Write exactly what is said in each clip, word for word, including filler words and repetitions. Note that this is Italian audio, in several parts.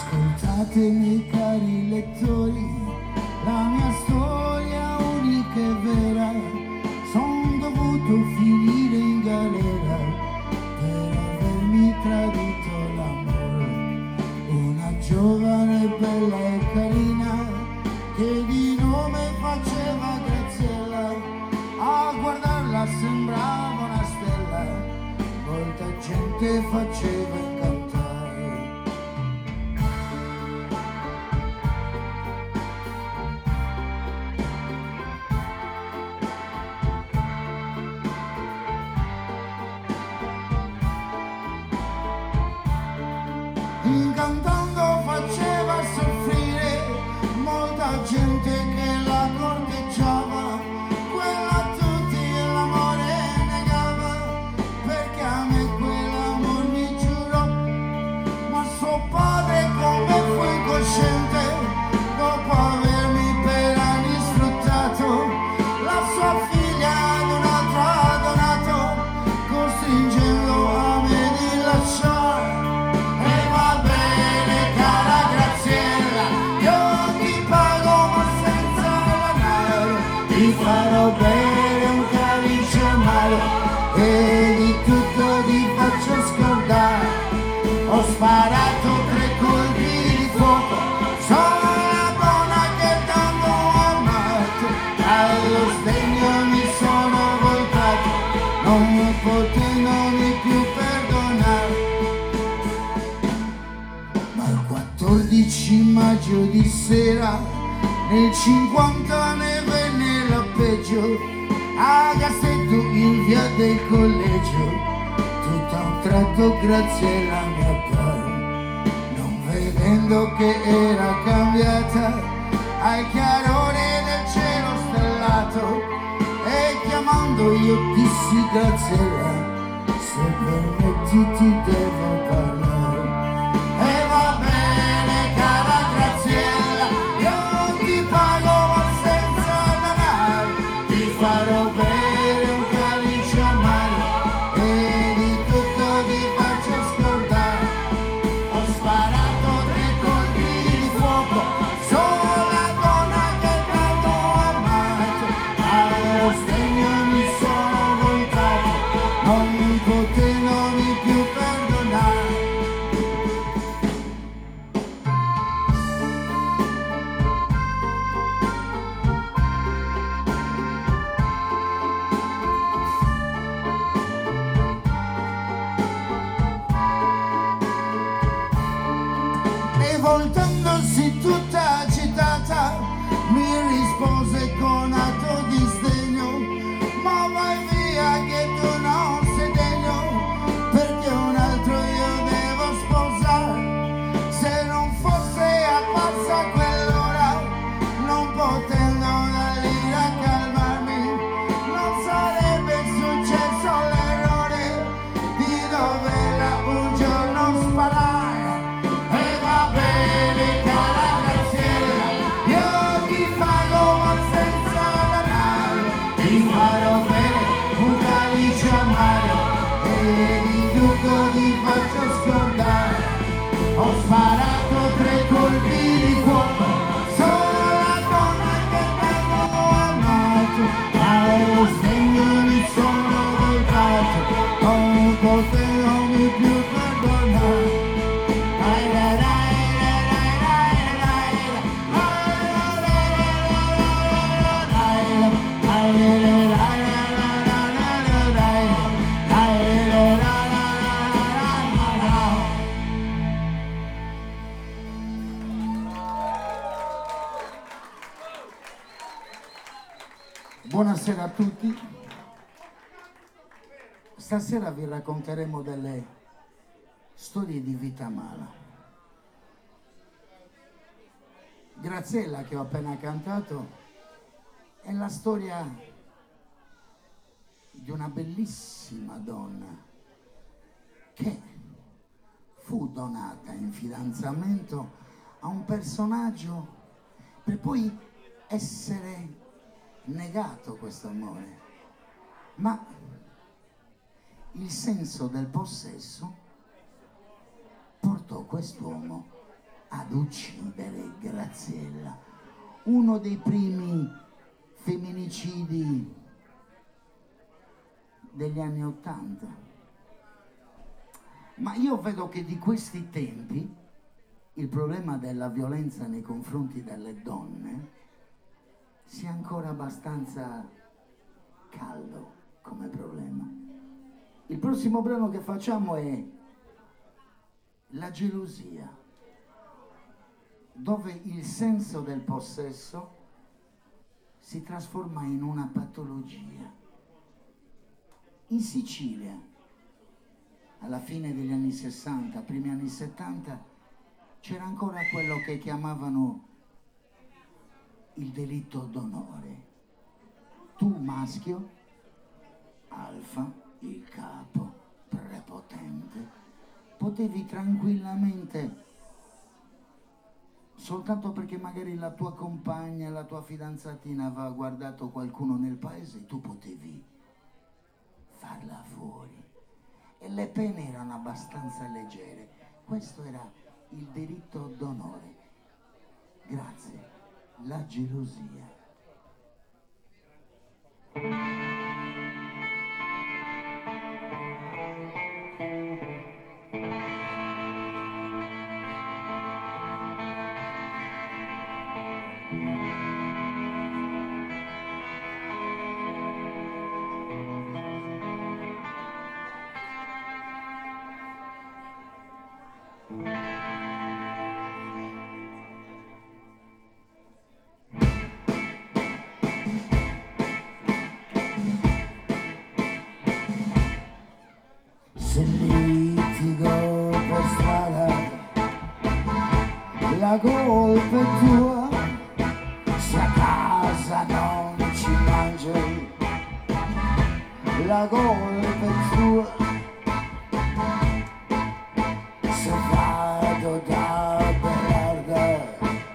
Ascoltatemi cari lettori, la mia storia unica e vera, son dovuto finire in galera per avermi tradito l'amore. Una giovane bella e carina che di nome faceva Graziella, a guardarla sembrava una stella, molta gente faceva incantare. Incantando faceva soffrire molta gente che la corteggiava, quella a tutti l'amore negava, perché a me quell'amor mi giurò, ma suo padre come fu incosciente, dopo avermi per anni sfruttato, la sua figlia ad un altro ha donato, costringendo a me di lasciare. Ti farò bere un calice amaro e di tutto ti faccio scordare. Ho sparato tre colpi di fuoco, sono la donna che tanto ho amato, allo sdegno mi sono voltato, non potendomi più perdonare. Ma il quattordici maggio di sera nel cinquanta ne venne la peggio, a Gassetto in via del collegio, tutto a un tratto Graziella mi appare, non vedendo che era cambiata al chiarore del cielo stellato, e chiamando io dissi Graziella, se permetti ti devo parlare. E va bene cara Graziella, farò bere un calice amaro e di tutto ti faccio scordare. Ho sparato tre colpi di fuoco, sono la donna che tanto ho amato, allo sdegno mi sono voltato, non potendomi più perdonare. Voltandosi tutta agitata mi rispose con atto di sdegno, ma vai via che tu non sei degno, perché un altro io devo sposare. Se non fosse apparsa quell'ora, non potendo da lì a calmarmi, non sarebbe successo l'errore di doverla un giorno sparare. Ti farò bere un calice amaro e di tutto ti faccio scordare. Ho sparato tre colpi di fuoco, sono la donna che tanto ho amato, allo sdegno mi sono voltato, non potevo più perdonare. Buonasera a tutti. Stasera vi racconteremo delle storie di vita mala. Graziella, che ho appena cantato, è la storia di una bellissima donna che fu donata in fidanzamento a un personaggio per poi essere negato questo amore, ma il senso del possesso portò quest'uomo ad uccidere Graziella, uno dei primi femminicidi degli anni Ottanta. Ma io vedo che di questi tempi il problema della violenza nei confronti delle donne sia ancora abbastanza caldo come problema. Il prossimo brano che facciamo è La gelosia, dove il senso del possesso si trasforma in una patologia. In Sicilia, alla fine degli anni sessanta, primi anni settanta, c'era ancora quello che chiamavano il delitto d'onore. Tu maschio, alfa, il capo, prepotente, potevi tranquillamente, soltanto perché magari la tua compagna, la tua fidanzatina aveva guardato qualcuno nel paese, tu potevi farla fuori. E le pene erano abbastanza leggere. Questo era il delitto d'onore. Grazie. La gelosia. Se litigo per strada, la colpa è tua. Se a casa non ci mangi, la colpa è tua. Se vado da Berarda,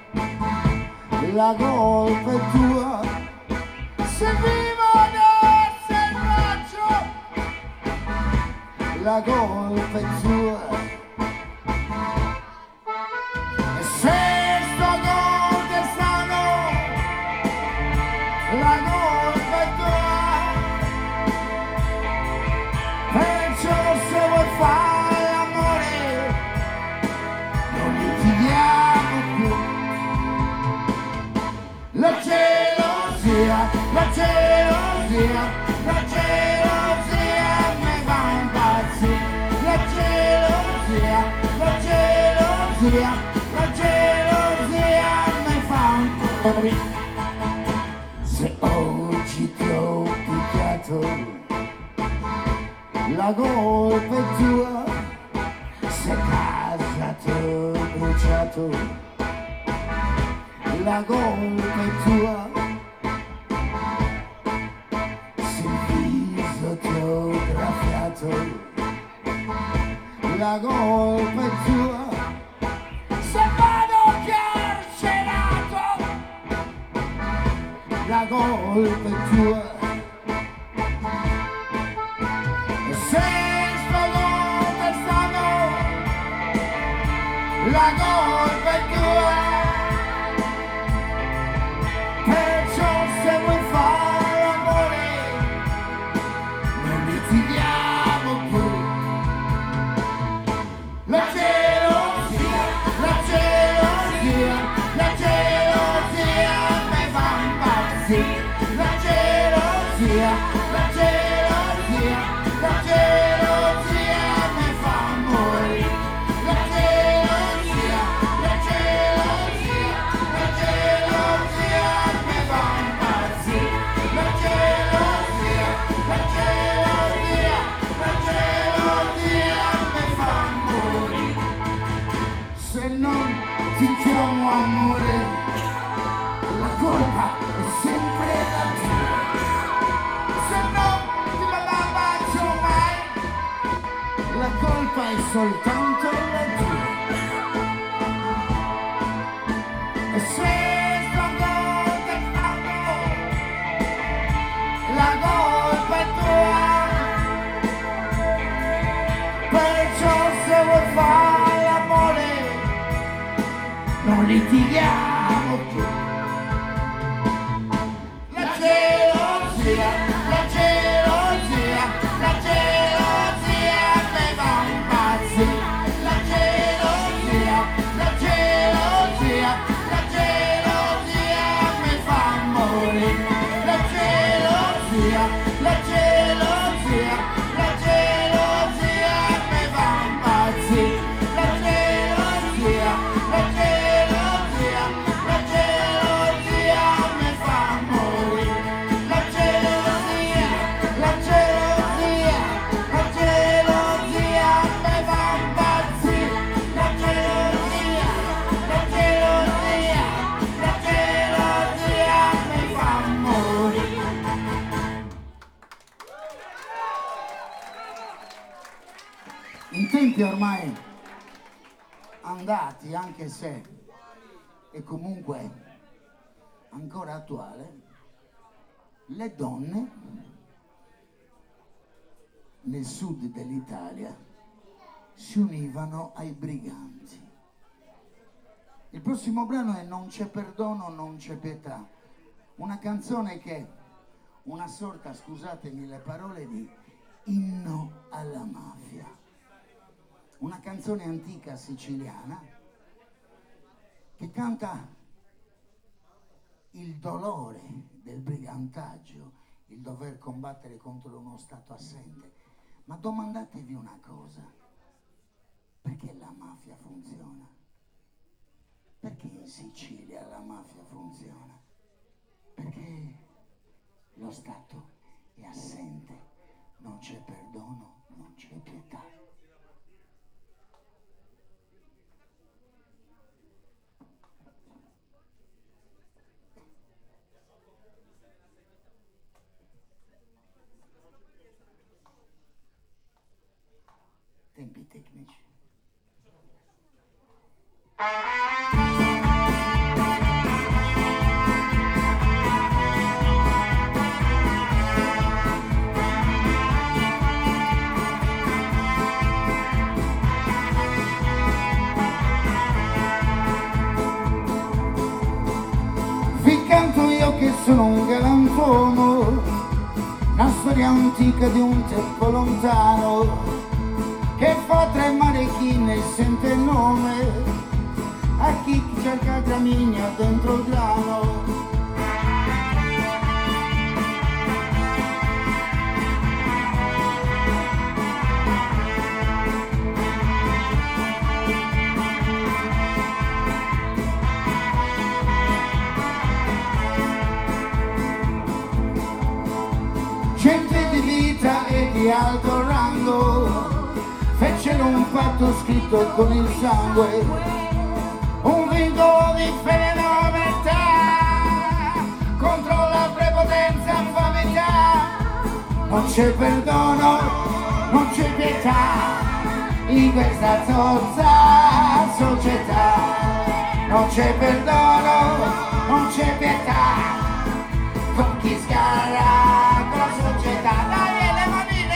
la colpa è tua. Se vivo nel selvaggio, la colpa è tua. E se sto contestando, la colpa è tua. Perciò se vuoi fare l'amore, non litighiamo più. La gelosia, la gelosia, la gelosia mi fa impazzire. La gelosia, la gelosia, la gelosia mi fa impazzire. Se oggi ti ho picchiato, la colpa è tua. Se casa ti ho bruciato, la colpa è tua. Se il viso ti ho graffiato, la colpa è tua. Se vado carcerato, la colpa è tua. E se sto contestando, la colpa è tua. Perciò se vuoi fare l'amore, non litighiamo più. La gelosia, la gelosia, la gelosia mi fa impazzire. La gelosia, la gelosia, la gelosia mi fa morire. La gelosia, la gelosia, la gelosia mi fa impazzire. La gelosia, la gelosia, la gelosia mi fa morire. Se non ti chiamo amore, la colpa è sempre la tua. Se non ti la bacio mai, la colpa è soltanto la tua. E se sto contestando, la colpa è tua. Perciò se vuoi fare l'amore, non litighiamo più. La gelozia, la gelozia, la gelozia mi fa impazzire. La gelozia, la gelozia, la gelozia mi fa morire. La gelozia, la gelozia, la gelozia mi fa impazzire. La gelozia, la gelozia, la gelozia mi fa morire. La gelozia, la gelozia, la gelozia mi fa impazzire. La gelozia, la gelozia, la gelozia mi fa morire. In tempi ormai andati, anche se è comunque ancora attuale, le donne nel sud dell'Italia si univano ai briganti. Il prossimo brano è Non c'è perdono, non c'è pietà, una canzone che è una sorta, scusatemi le parole, di inno alla mafia. Una canzone antica siciliana che canta il dolore del brigantaggio, il dover combattere contro uno Stato assente. Ma domandatevi una cosa: perché la mafia funziona? Perché in Sicilia la mafia funziona? Perché lo Stato è assente, non c'è perdono, non c'è pietà. Tempi tecnici. Vi canto io che sono un galantuomo, una storia antica di un tempo lontano, che fa tremare chi ne sente il nome, a chi cerca gramigna dentro il grano. Gente di vita e di alto rango fecero un patto scritto con il sangue, un vincolo di fedeltà contro la prepotenza e infamità. Non c'è perdono, non c'è pietà in questa zozza società. Non c'è perdono, non c'è pietà con chi sgarra con la società. Dai, le manine!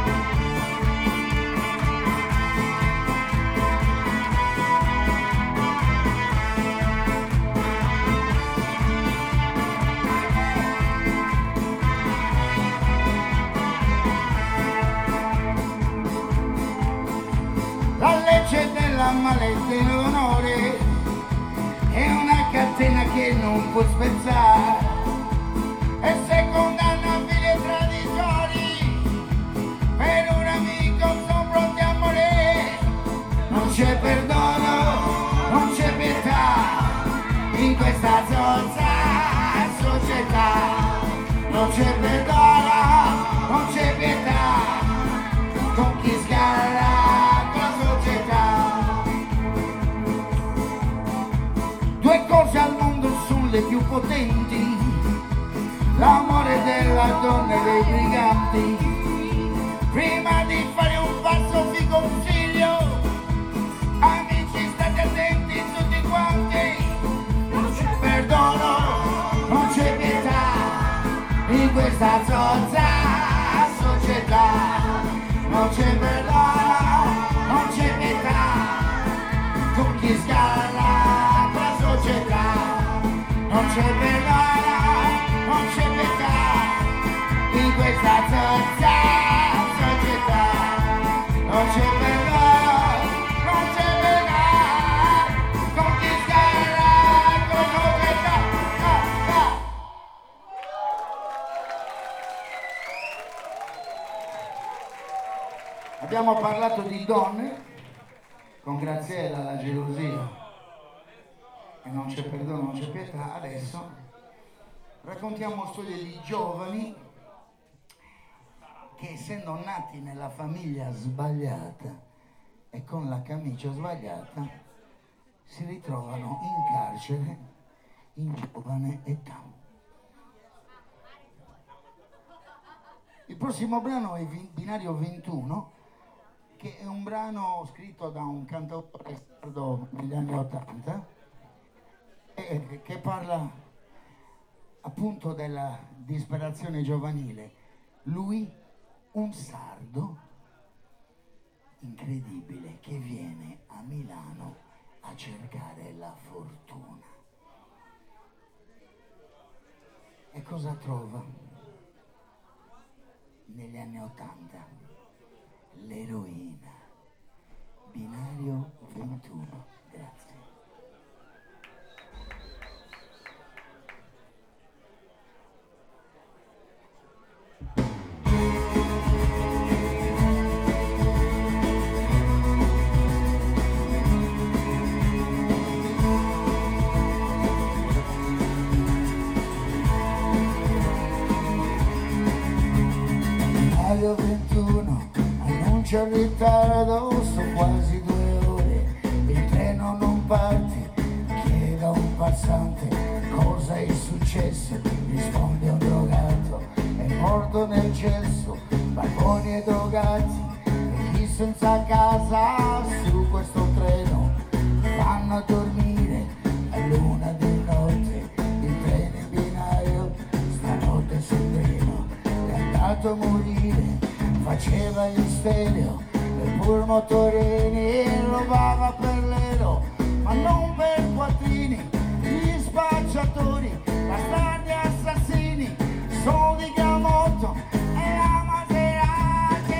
La legge della maletta e l'onore è una catena che non può spezzare, e se condanna figli e traditori per un amico sono pronti a morire. Non c'è perdono, non c'è pietà in questa zozza società. Non c'è perdono, non c'è pietà con chi sgarra con la società. Due cose al mondo sono le più potenti: l'amore della donna e dei briganti. Prima di fare un passo vi consiglio, amici, state attenti tutti quanti. Non c'è perdono, non c'è pietà in questa zozza società. Non c'è perdono, non c'è pietà con chi sgarra. Abbiamo parlato di donne con Graziella, la gelosia, e non c'è perdono, non c'è pietà. Adesso raccontiamo storie di giovani che, essendo nati nella famiglia sbagliata e con la camicia sbagliata, si ritrovano in carcere in giovane età. Il prossimo brano è Binario ventuno, che è un brano scritto da un cantautore sardo negli anni ottanta e che parla appunto della disperazione giovanile. Lui, un sardo incredibile che viene a Milano a cercare la fortuna. E cosa trova? Negli anni ottanta l'eroina. Binario ventuno. Grazie. Binario ventuno annuncia il ritardo, sono quasi due ore, il treno non parte, chiede a un passante cosa è successo, risponde un drogato, è morto nel cesso, barboni e drogati, e chi senza casa su questo treno vanno a dormire a luna di notte, il treno in binario stanotte sul treno è andato a morire, faceva gli stereo e pur motorini, rubava per l'ero ma non per quattrini, gli spacciatori, bastardi assassini, soldi Gamotto e la Maserati.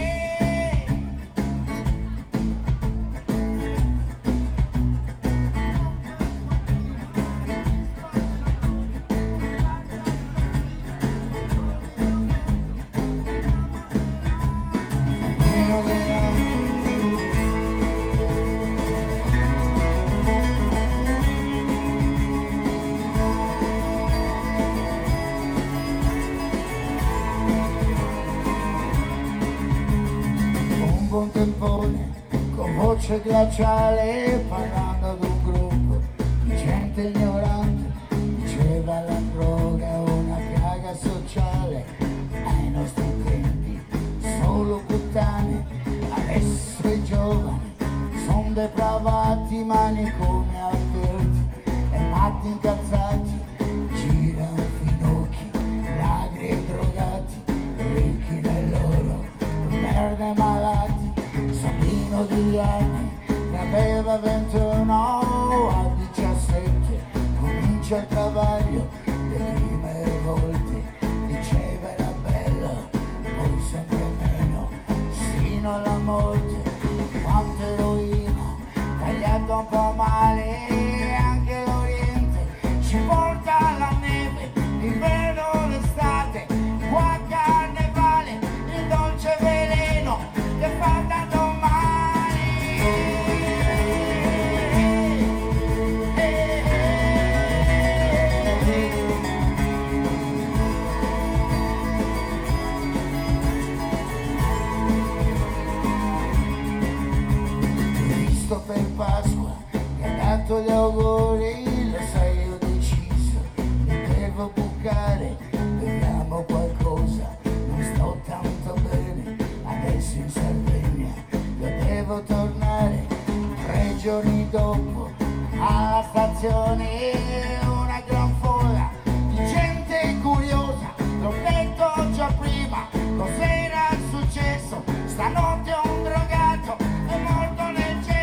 Un tempone con voce glaciale, parlando ad un gruppo di gente ignorante, diceva la droga è una piaga sociale, ai nostri tempi solo puttane, adesso i giovani son depravati, manicomi aperti e matti incazzati, girano finocchi, ladri e drogati, ricchi nell'oro, merda e malati. Sabino di anni ne aveva ventuno, a diciassette comincia il travaglio, le prime volte diceva era bella, poi sempre meno, sino alla morte, quanto eroina, tagliato un po' male, anche l'Oriente ci porta alla neve, l'inverno, l'estate, qua a carnevale, il dolce veleno che fa tanto per Pasqua mi ha dato gli auguri, lo sai ho deciso, mi devo bucare, beviamo qualcosa, non sto tanto bene, adesso in Sardegna, io devo tornare, tre giorni dopo, alla stazione una gran folla di gente curiosa, l'ho detto già prima, cos'era successo, stanotte un drogato è morto nel cielo.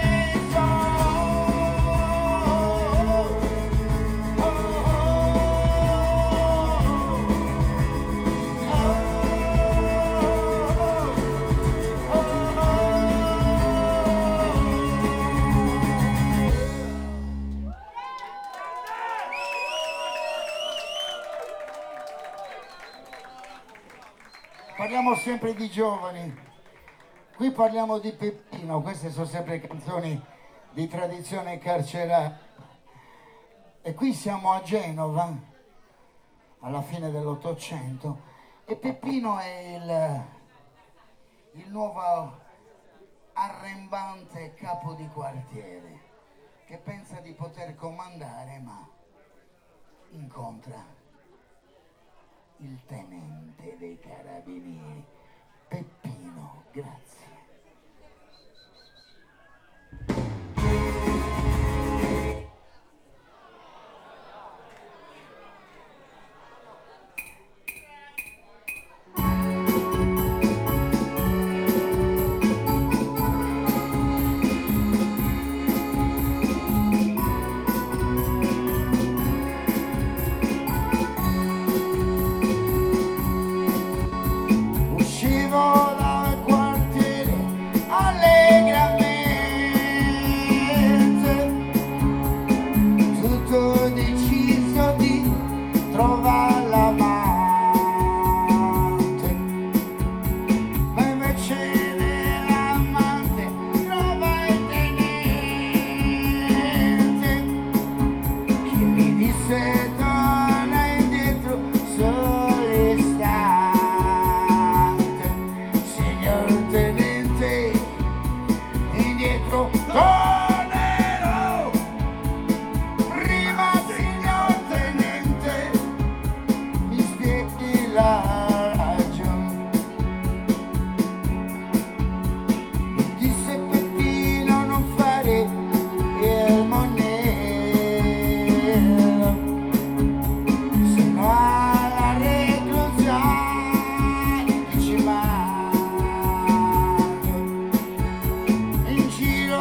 Parliamo sempre di giovani, Qui parliamo di Peppino, queste sono sempre canzoni di tradizione carceraria. E qui siamo a Genova, alla fine dell'Ottocento, e Peppino è il, il nuovo arrembante capo di quartiere che pensa di poter comandare, ma incontra il tenente dei carabinieri, Peppino. Grazie. Dal quartiere allegramente, tutto deciso di trovare l'amante, ma invece dell'amante trova il tenente che mi disse torna indietro solo istante. Tornerò, prima signor tenente, mi spieghi la ragione. Mi disse Peppino non fare il monello, se no alla reclusione ci mando in giro.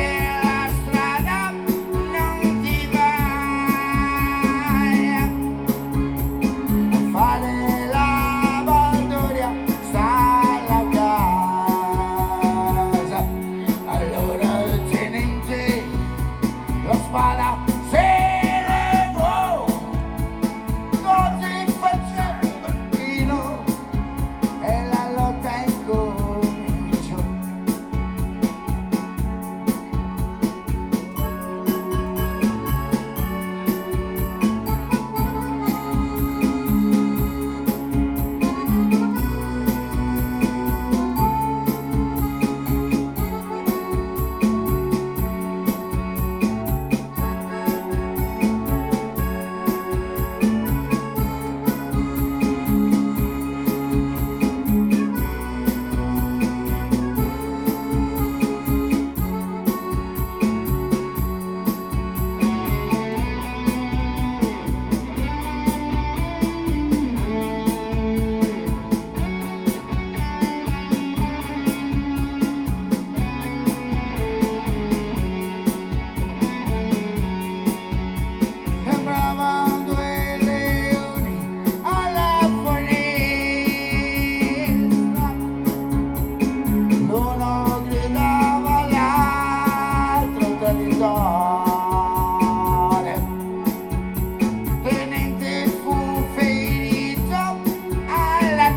Tenente fu ferito alla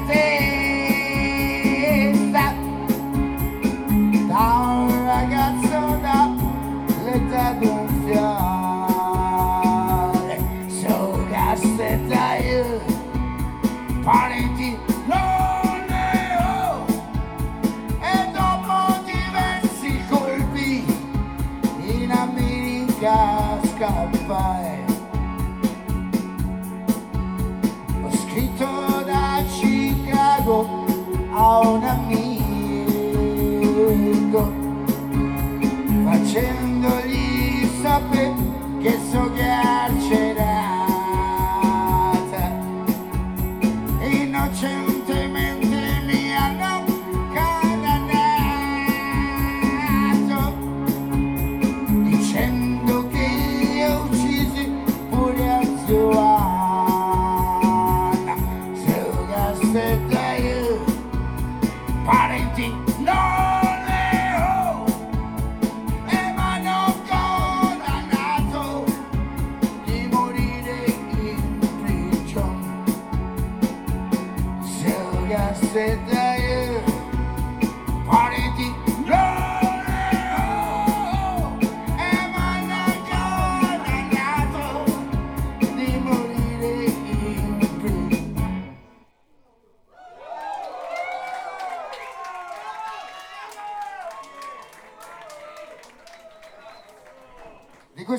testa da un ragazzo dall'età gonfiare. So castettaio, parenti non ne ho, e dopo diversi colpi in America scappai. Ho scritto da Chicago a un amico, facendogli sapere che so carcerata, innocentemente mi hanno condannato, dicendo che io uccisi pure a Giovanna. So castettaio,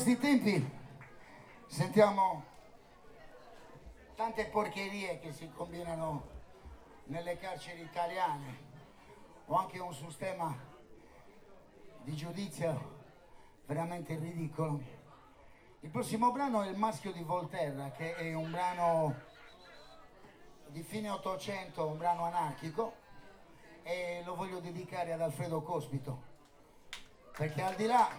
questi tempi sentiamo tante porcherie che si combinano nelle carceri italiane, o anche un sistema di giudizio veramente ridicolo. Il prossimo brano è Il maschio di Volterra, che è un brano di fine Ottocento, un brano anarchico, e lo voglio dedicare ad Alfredo Cospito, perché al di là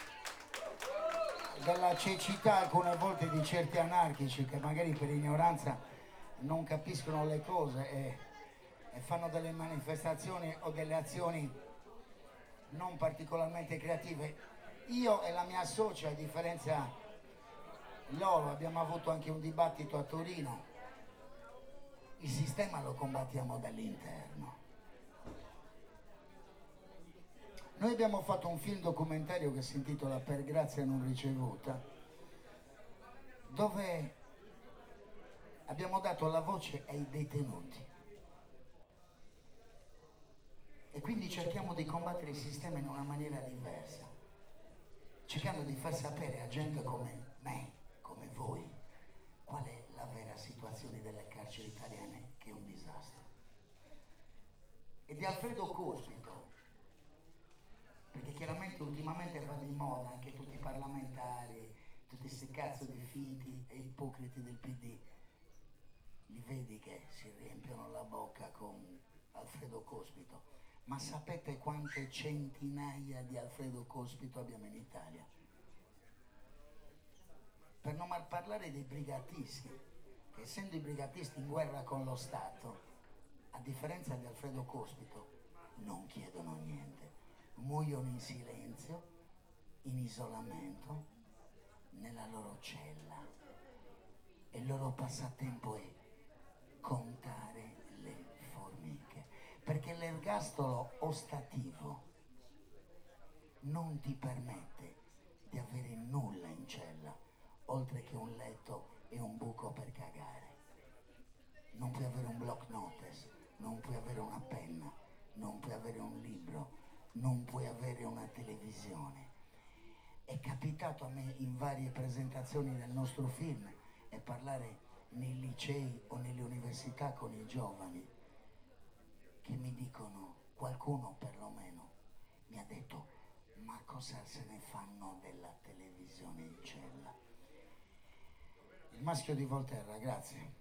della cecità alcune volte di certi anarchici che magari per ignoranza non capiscono le cose e, e fanno delle manifestazioni o delle azioni non particolarmente creative, io e la mia socia, a differenza loro, abbiamo avuto anche un dibattito a Torino. Il sistema lo combattiamo dall'interno. Noi abbiamo fatto un film documentario che si intitola Per grazia non ricevuta, dove abbiamo dato la voce ai detenuti. E quindi cerchiamo di combattere il sistema in una maniera diversa, cercando di far sapere a gente come me, come voi, qual è la vera situazione delle carceri italiane, che è un disastro. E di Alfredo Cospito, perché chiaramente ultimamente va di moda anche tutti i parlamentari, tutti questi cazzo di finti e ipocriti del P D, li vedi che si riempiono la bocca con Alfredo Cospito. Ma sapete quante centinaia di Alfredo Cospito abbiamo in Italia? Per non parlare dei brigatisti, che essendo i brigatisti in guerra con lo Stato, a differenza di Alfredo Cospito, non chiedono niente, muoiono in silenzio, in isolamento, nella loro cella, e il loro passatempo è contare le formiche, perché l'ergastolo ostativo non ti permette di avere nulla in cella, oltre che un letto e un buco per cagare. Non puoi avere un block notice, non puoi avere una penna, non puoi avere un libro, non puoi avere una televisione. È capitato a me in varie presentazioni del nostro film e parlare nei licei o nelle università con i giovani che mi dicono, qualcuno perlomeno mi ha detto: ma cosa se ne fanno della televisione in cella? Il maschio di Volterra, grazie.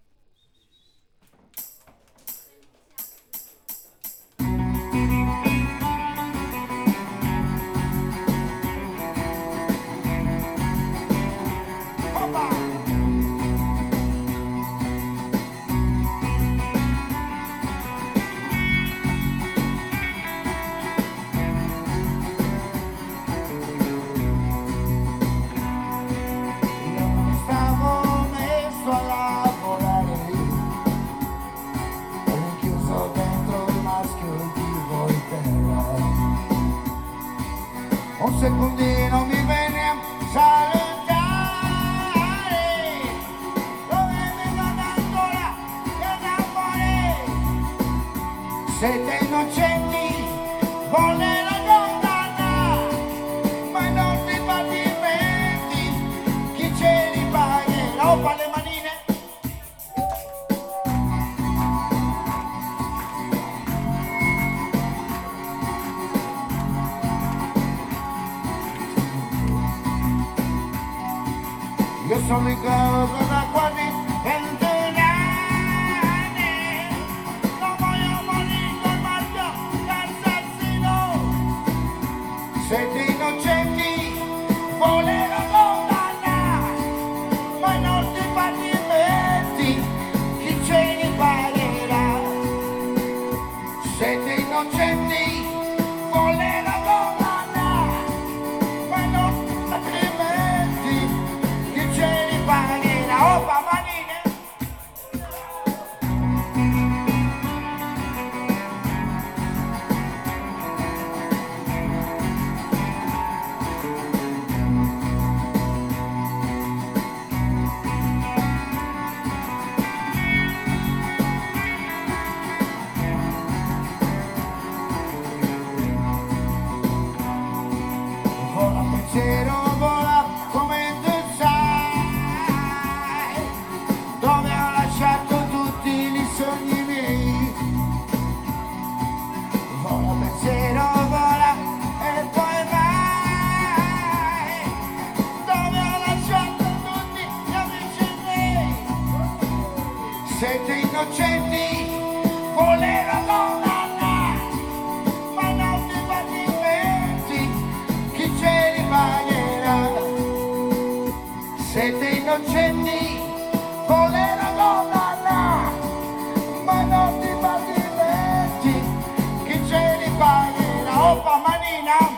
Un secondino mi venne a salutare, dove mi va ancora che d'amore. Siete innocenti, volle la condanna, ma i nostri patimenti chi ce li pagherà? Oppa le manine. Io sono in casa da quasi ventun anni, non voglio morire col marchio d'assassino. Siete innocenti, voleva condanna, ma i nostri patimenti chi ce li pagherà? Siete innocenti, voleva condanna, ma i nostri patimenti ce li pagherà. Oppa manine. Siete innocenti, voleva donna, ma non ti patimenti, chi ce li pagherà? Siete innocenti, voleva donna, ma non ti patimenti, chi ce li pagherà? Oppa manina!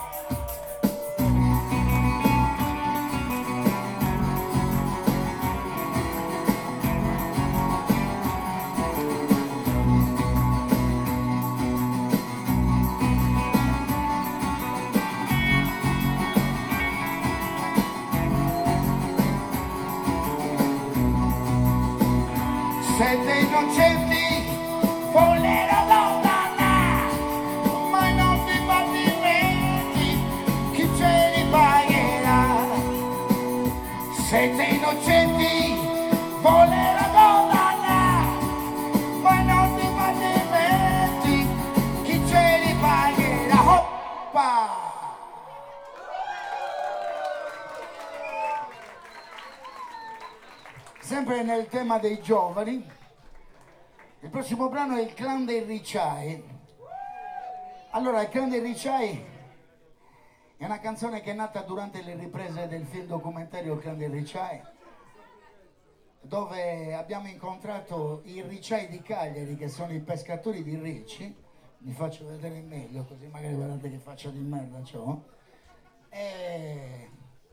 Siete innocenti, volere donna, ma non ti patimenti, chi ce li pagherà? Siete innocenti, volere donna, ma non ti patimenti, chi ce li pagherà? Oppa! Sempre nel tema dei giovani, il prossimo brano è Il clan dei Ricciai. Allora, Il clan dei Ricciai è una canzone che è nata durante le riprese del film documentario Il clan dei Ricciai, dove abbiamo incontrato i Ricciai di Cagliari, che sono i pescatori di ricci. Vi faccio vedere meglio, così magari guardate che faccia di merda ciò. E...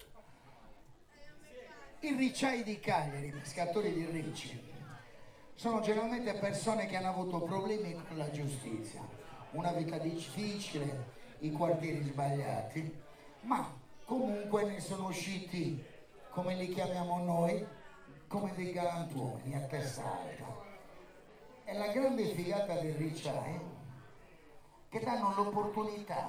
I Ricciai di Cagliari, pescatori di ricci, sono generalmente persone che hanno avuto problemi con la giustizia, una vita difficile, i quartieri sbagliati, ma comunque ne sono usciti, come li chiamiamo noi, come dei galantuomini a testa alta. È la grande figata dei Ricciai che danno l'opportunità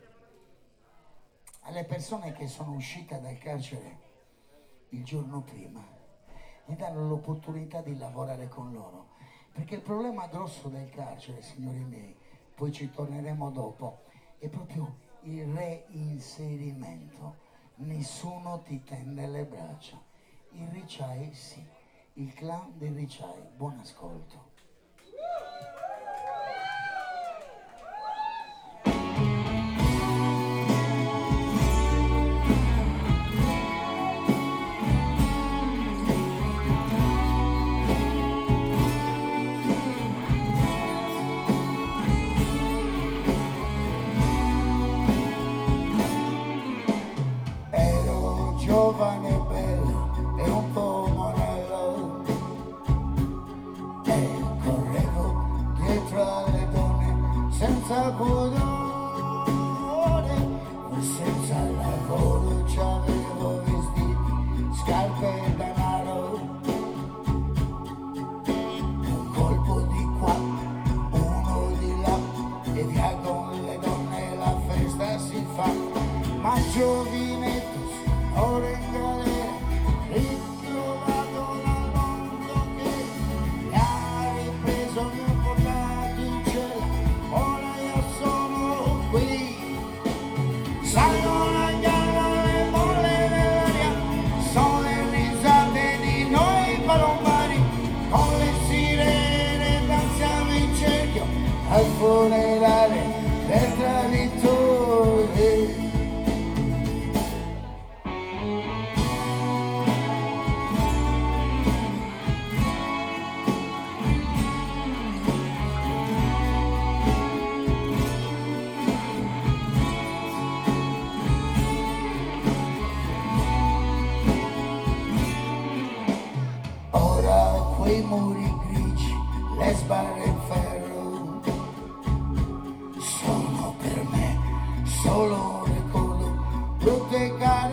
alle persone che sono uscite dal carcere il giorno prima, gli danno l'opportunità di lavorare con loro, perché il problema grosso del carcere, signori miei, poi ci torneremo dopo, è proprio il reinserimento. Nessuno ti tende le braccia. I Ricciai sì, il clan dei Ricciai. Buon ascolto. Giovane e bello e un po' monello, e correvo dietro alle donne senza pudore, senza lavoro c'avevo vestiti, scarpe e denaro, un colpo di qua, uno di là, e via con le donne la festa si fa, ma giovinetto ora in galera, ritrovato dal mondo che mi ha ripreso, mi ha portato in cielo, ora io sono qui. Salgono la galla, le bolle dell'aria, sono le risate di noi palombari, con le sirene danziamo in cerchio, al funerale del traditore. Quei muri grigi, le sbarre in ferro, sono per me solo un ricordo, brutte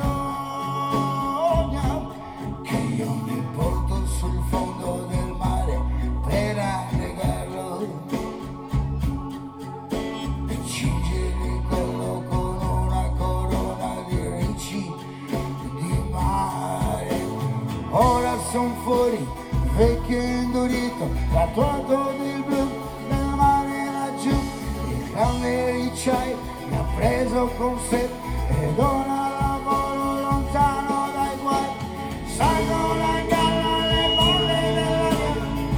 carogna, che io mi porto sul fondo del mare per annegarlo, e cingere il collo con una corona di ricci di mare. Ora son fuori, vecchio indurito, tatuato del blu del mare laggiù, il grande Ricciai mi ha preso con sé ed ora lavoro lontano dai guai. Salgo la galla, le bolle dell'aria,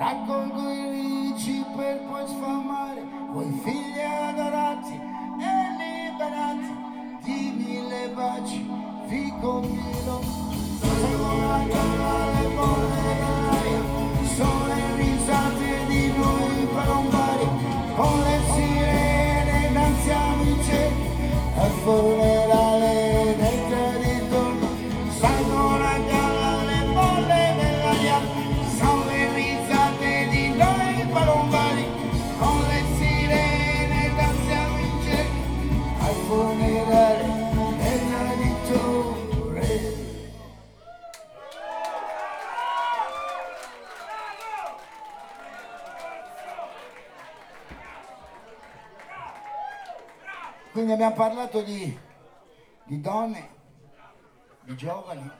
raccolgo i ricci per poi sfamare voi figli adorati e liberati di mille baci, vi convido. Seguo la gara alle bolle dell'aria, sono le risate di noi palombari, con le sirene danziamo in cielo, al funerale del traditore. Salgo la gara alle bolle dell'aria, sono le risate di noi palombari, con le sirene danziamo in cielo, al funerale del traditore. Quindi abbiamo parlato di, di donne, di giovani.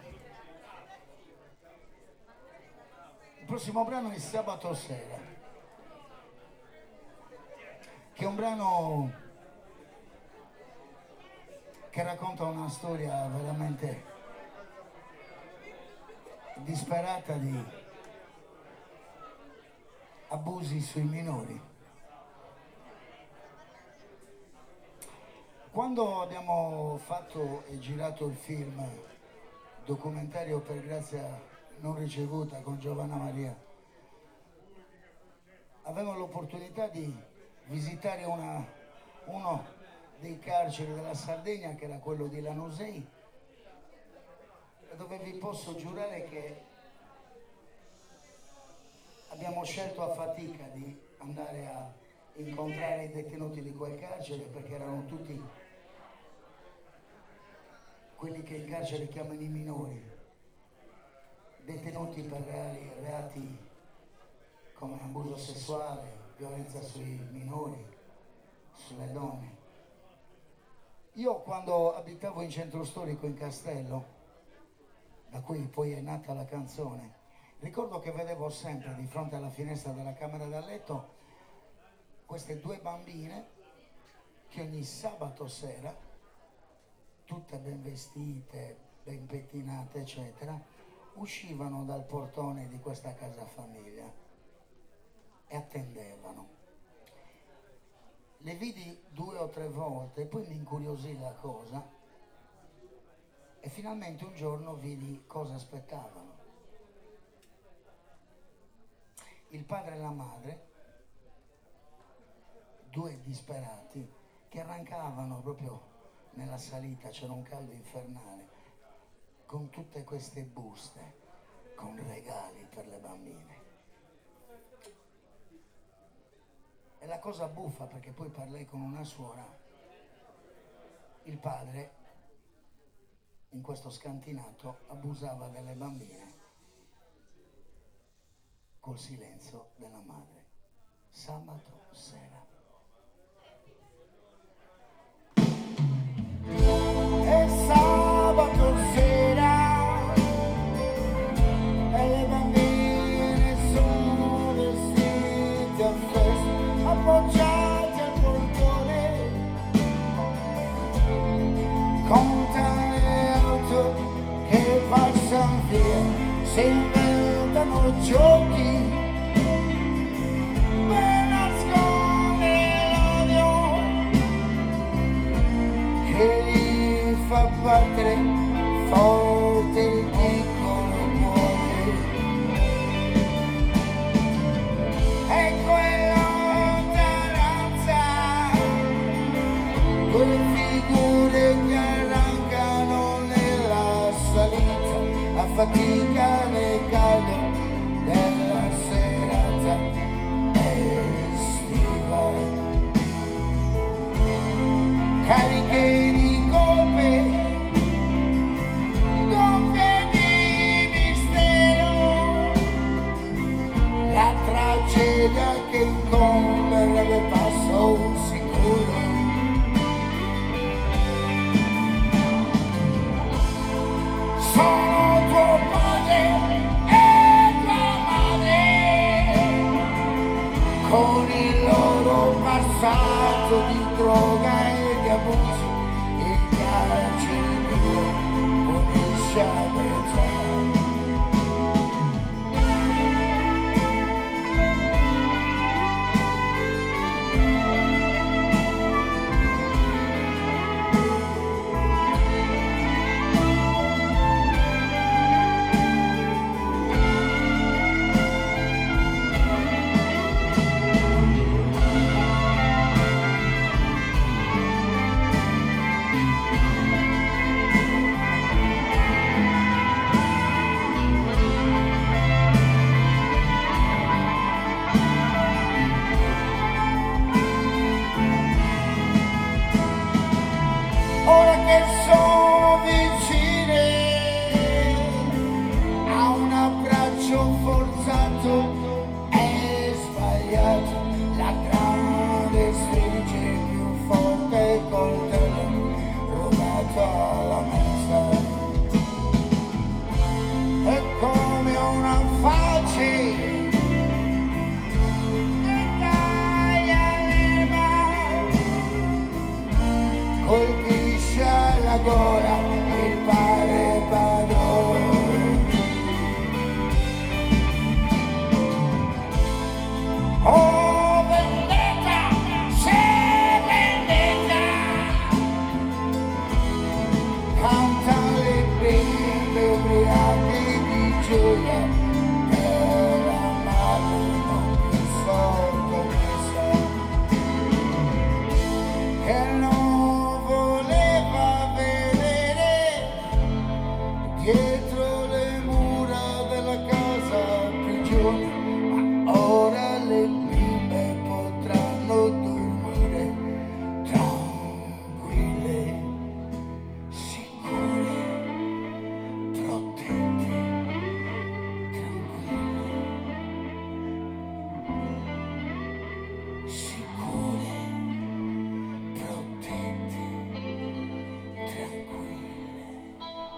Il prossimo brano è Sabato Sera, che è un brano che racconta una storia veramente disperata di abusi sui minori. Quando abbiamo fatto e girato il film documentario Per grazia non ricevuta con Giovanna Maria, avevo l'opportunità di visitare una, uno dei carceri della Sardegna, che era quello di Lanusei, dove vi posso giurare che abbiamo scelto a fatica di andare a incontrare i detenuti di quel carcere, perché erano tutti quelli che in carcere chiamano i minori, detenuti per reali, reati come abuso sessuale, violenza sui minori, sulle donne. Io quando abitavo in centro storico in Castello, da cui poi è nata la canzone, ricordo che vedevo sempre di fronte alla finestra della camera da letto queste due bambine che ogni sabato sera, tutte ben vestite, ben pettinate, eccetera, uscivano dal portone di questa casa famiglia e attendevano. Le vidi due o tre volte, poi mi incuriosì la cosa e finalmente un giorno vidi cosa aspettavano. Il padre e la madre, due disperati, che arrancavano proprio nella salita, c'era un caldo infernale, con tutte queste buste, con regali per le bambine. E la cosa buffa, perché poi parlai con una suora, il padre, in questo scantinato, abusava delle bambine col silenzio della madre. Sabato sera. È sabato sera e le bambine sono vestite a festa, appoggiate al portone, contano le auto che passano via, si inventano giochi per nascondere l'odio che fa battere forte il piccolo cuore. E quella lontananza, quelle figure che arrancano nella salita, a fatica nel caldo della serata estiva, cariche di che incombe le passo sicuro. Sono tuo padre e tua madre, con il loro passato di droga e di abuso, il carcere punisce a metà. fatto è sbagliato, la grande stringe più forte il coltello rubato alla messa. È come una face che taglia l'erba, colpisce alla gola il padre padrone. Oh vendetta, c'è vendetta, canta le bimbe ubriache di gioia per la madre non più sottomessa, che non voleva vedere dietro le mura della casa prigione, ma ora le bimbe potranno dormire tranquille, sicure, protette, tranquille, sicure, protette, tranquille.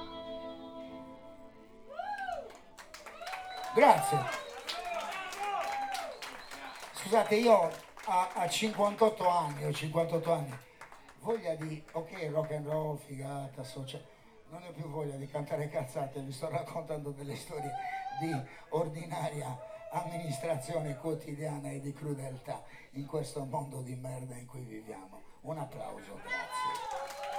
Grazie. Scusate, io a, a cinquantotto anni, ho cinquantotto anni, voglia di, ok, rock and roll, figata, social, non ho più voglia di cantare cazzate, vi sto raccontando delle storie di ordinaria amministrazione quotidiana e di crudeltà in questo mondo di merda in cui viviamo. Un applauso, grazie.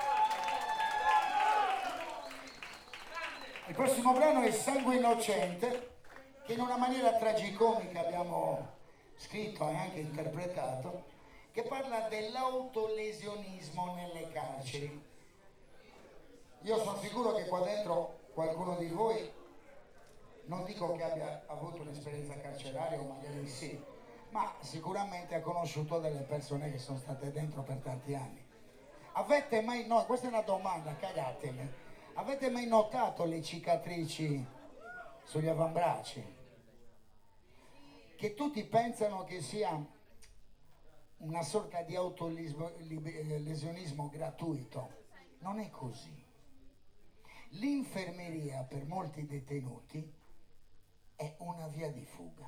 Il prossimo brano è Sangue Innocente, che in una maniera tragicomica abbiamo scritto e anche interpretato, che parla dell'autolesionismo nelle carceri. Io sono sicuro che qua dentro qualcuno di voi, non dico che abbia avuto un'esperienza carceraria, o magari sì, ma sicuramente ha conosciuto delle persone che sono state dentro per tanti anni. Avete mai, no, questa è una domanda, cagatemi, avete mai notato le cicatrici sugli avambracci? Che tutti pensano che sia una sorta di autolesionismo gratuito. Non è così. L'infermeria per molti detenuti è una via di fuga.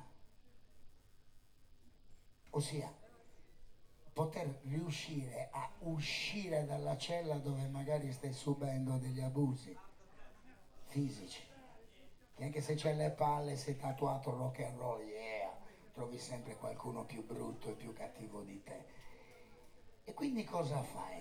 Ossia, poter riuscire a uscire dalla cella dove magari stai subendo degli abusi fisici. Che anche se c'è le palle, sei tatuato rock and roll, yeah, trovi sempre qualcuno più brutto e più cattivo di te. E quindi cosa fai?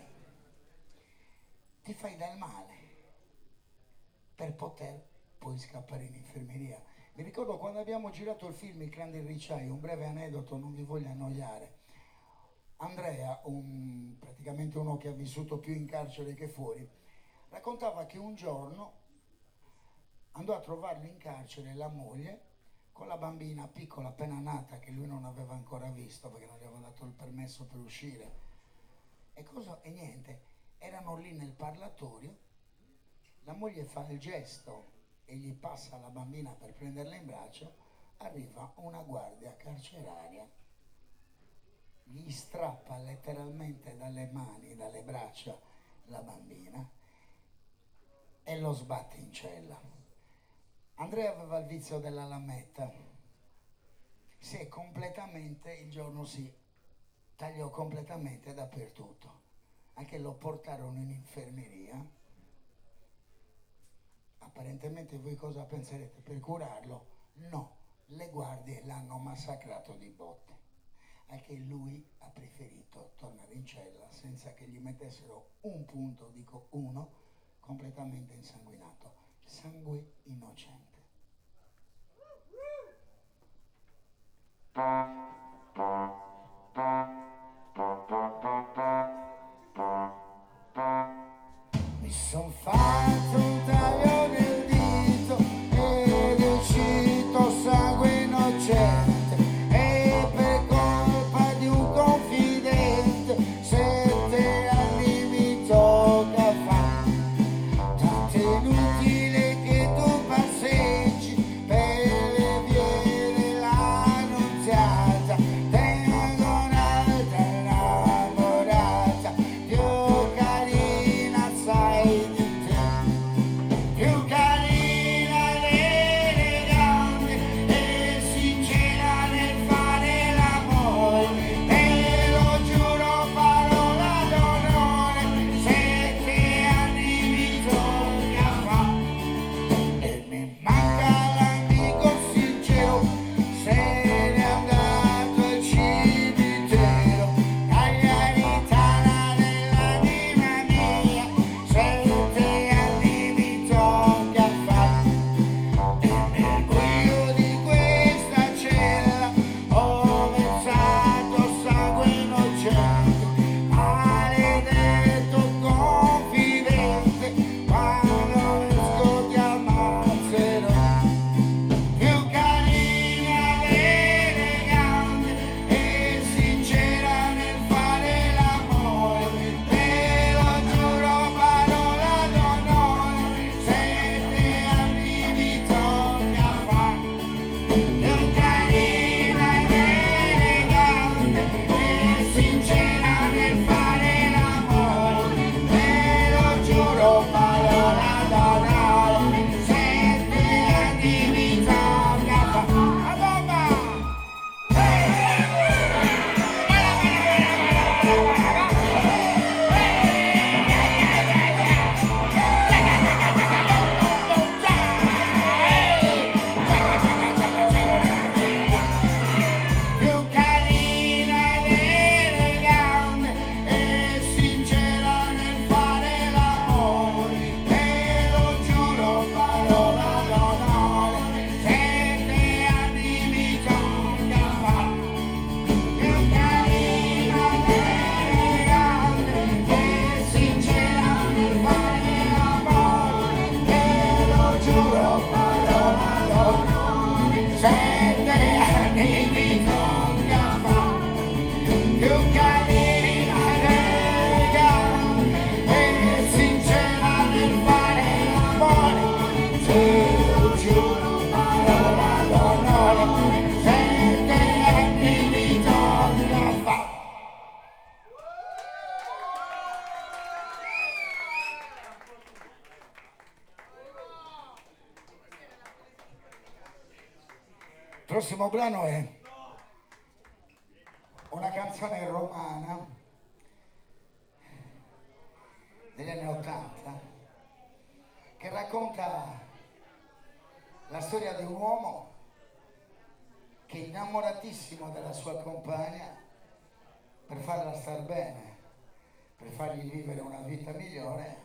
Ti fai del male per poter poi scappare in infermeria. Mi ricordo quando abbiamo girato il film Il Clan del Ricciaio, un breve aneddoto, non vi voglio annoiare. Andrea, un, praticamente uno che ha vissuto più in carcere che fuori, raccontava che un giorno andò a trovarlo in carcere la moglie con la bambina piccola appena nata che lui non aveva ancora visto perché non gli aveva dato il permesso per uscire. E cosa? E niente, erano lì nel parlatorio, la moglie fa il gesto e gli passa la bambina per prenderla in braccio, arriva una guardia carceraria, gli strappa letteralmente dalle mani, dalle braccia la bambina e lo sbatte in cella. Andrea aveva il vizio della lametta, si è completamente, il giorno si tagliò completamente dappertutto, anche lo portarono in infermeria, apparentemente voi cosa penserete? Per curarlo? No, le guardie l'hanno massacrato di botte, anche lui ha preferito tornare in cella senza che gli mettessero un punto, dico uno, completamente insanguinato. Sangue innocente. Mi son fatto un taglio nel dito ed è uscito sangue innocente, e per colpa di un confidente sette anni mi tocca fare. Tanto è inutile che tu passi sette anni mi tocca fare più carina e sincera nel fare l'amore, te lo giuro, parola d'onore, sette anni mi tocca fare. Il prossimo brano è una canzone romana degli anni ottanta che racconta la storia di un uomo che, innamoratissimo della sua compagna, per farla star bene, per fargli vivere una vita migliore,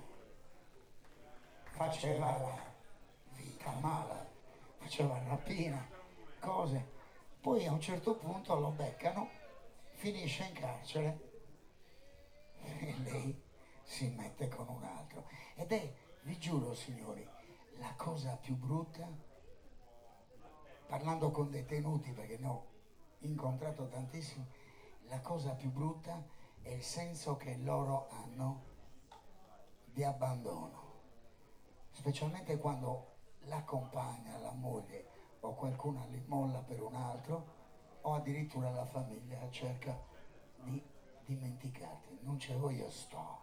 faceva vita mala, faceva rapina, cose. Poi a un certo punto lo beccano, finisce in carcere e lei si mette con un altro. Ed è, vi giuro signori, la cosa più brutta, parlando con detenuti perché ne ho incontrato tantissimi, la cosa più brutta è il senso che loro hanno di abbandono, specialmente quando la compagna, la moglie o qualcuno li molla per un altro, o addirittura la famiglia cerca di dimenticarti. Non ce voglio sto.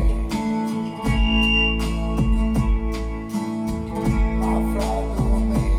Ma fra due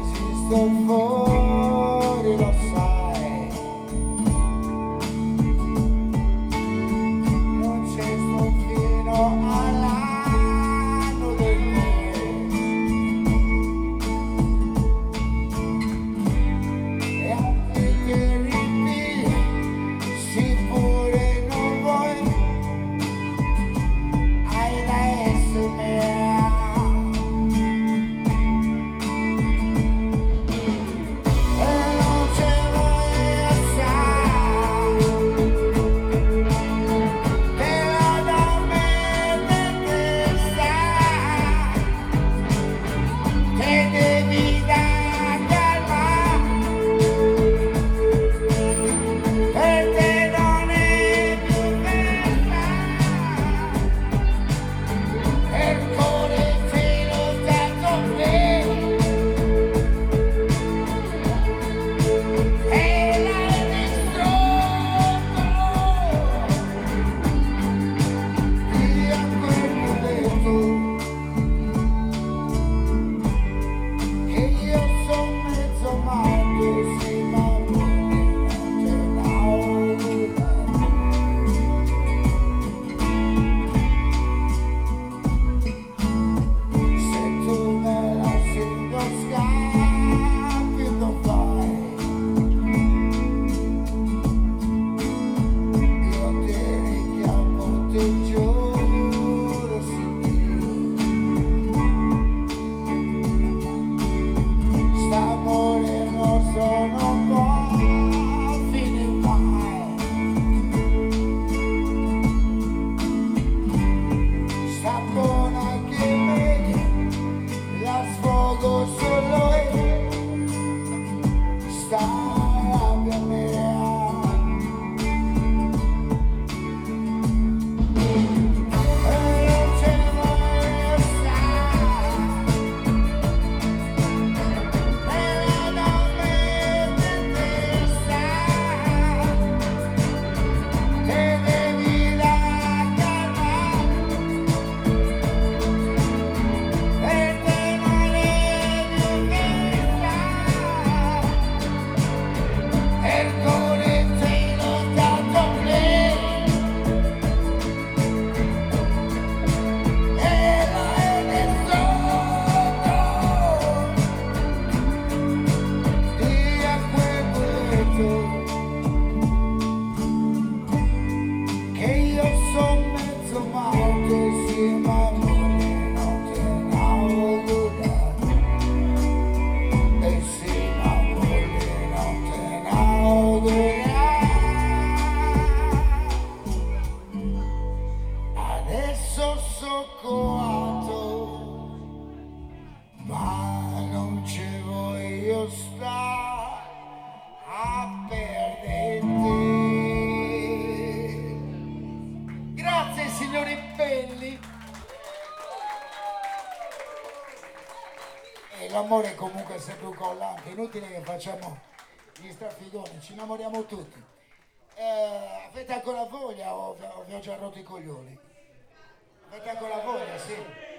l'amore comunque è sempre un collante, inutile che facciamo gli straffigoni, ci innamoriamo tutti. Eh, avete ancora voglia o vi, o vi ho già rotto i coglioni? Avete ancora voglia, sì.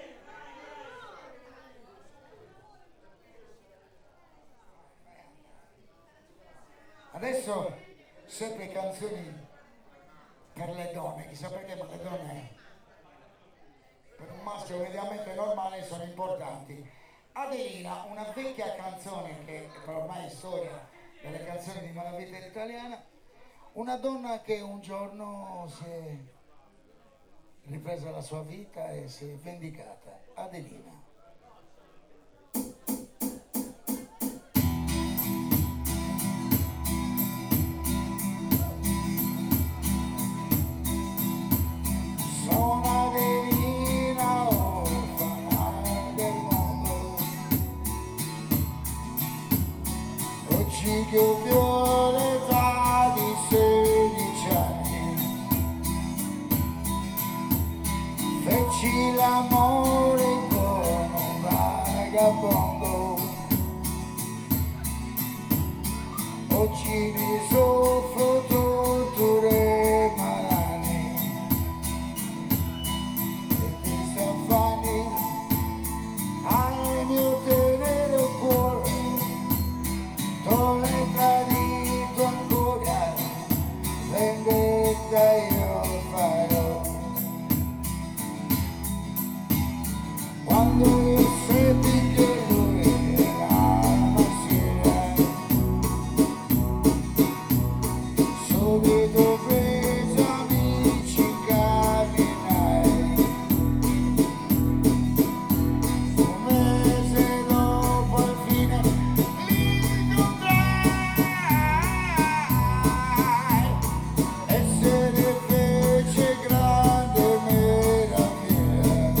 Adesso sempre canzoni per le donne, chissà perché, ma le donne per un maschio mediamente normale sono importanti. Adelina, una vecchia canzone che per ormai è storia delle canzoni di Malavita italiana, una donna che un giorno si è ripresa la sua vita e si è vendicata. Adelina. Sono Adelina, orfana del mondo, oggi che ho l'età di sedici anni, feci l'amore con un vagabondo, oggi mi soffro torture malane, e ti s'affanni al mio tenero cuore, non l'hai tradito ancora, vendetta io farò. Quando io seppi che lui era una sera, subito preso amici camminai, un mese dopo al fine l'incontrai e se ne fece grande meraviglia.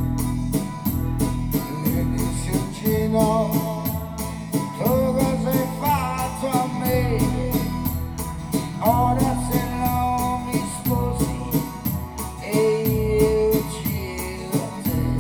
Le dissi un Gino, tu cosa hai fatto a me? Ora se non mi sposi e io uccido te.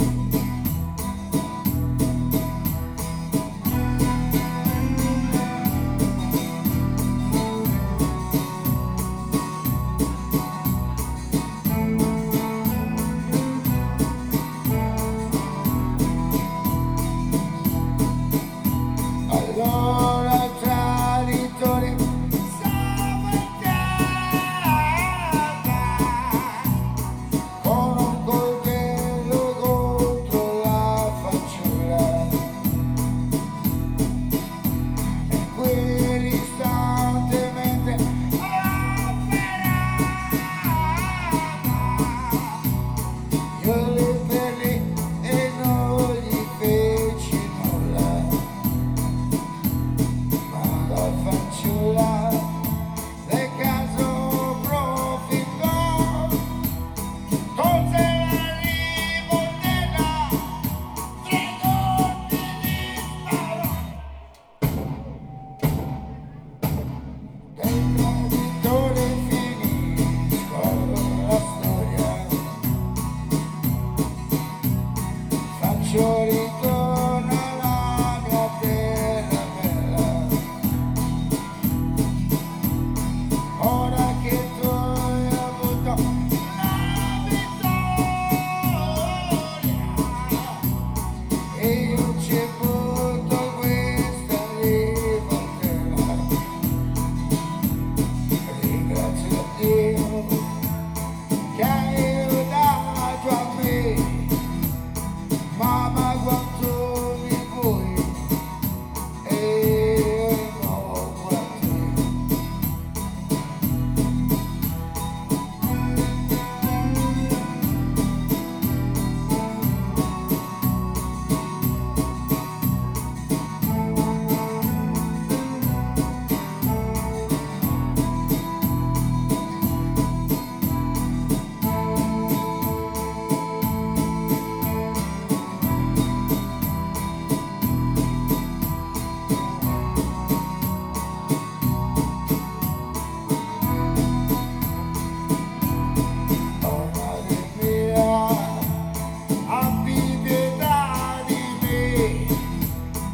Allora il traditore con un coltello contro la facciola, e quell'istante mentre io le perli e non gli feci nulla, ma la facciola del caso profittò, tolse la rivoltella, tre colpi gli sparò. Del traditore finisco la storia, faccio ritorno alla mia terra bella, ora che tu hai avuto la vittoria e io ci porto questa rivoltella. Ringrazio Dio che hai aiutato a me, mamma quanto mi vuoi e io no quanto. Oh madre mia, abbi pietà di me,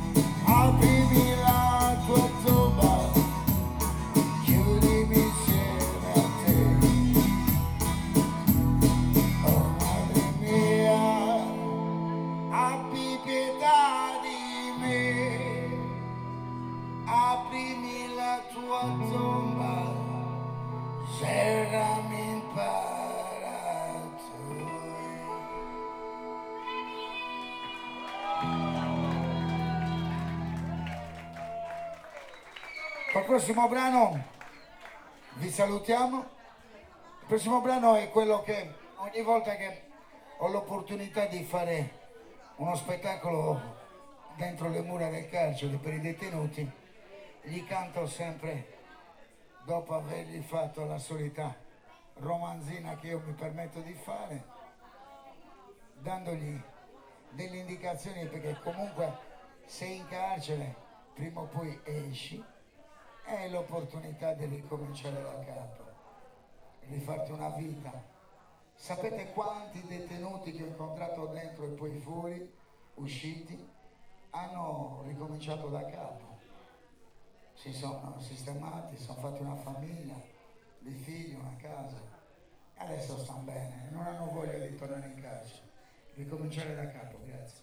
il prossimo brano vi salutiamo. Il prossimo brano è quello che ogni volta che ho l'opportunità di fare uno spettacolo dentro le mura del carcere per i detenuti, gli canto sempre, dopo avergli fatto la solita romanzina che io mi permetto di fare, dandogli delle indicazioni, perché comunque sei in carcere, prima o poi esci, è l'opportunità di ricominciare da capo, rifarti una vita. Sapete quanti detenuti che ho incontrato dentro e poi fuori, usciti, hanno ricominciato da capo, si sono sistemati, si sono fatti una famiglia, dei figli, una casa, e adesso stanno bene, non hanno voglia di tornare in carcere, ricominciare da capo. Grazie.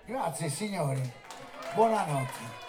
Grazie signori, buonanotte.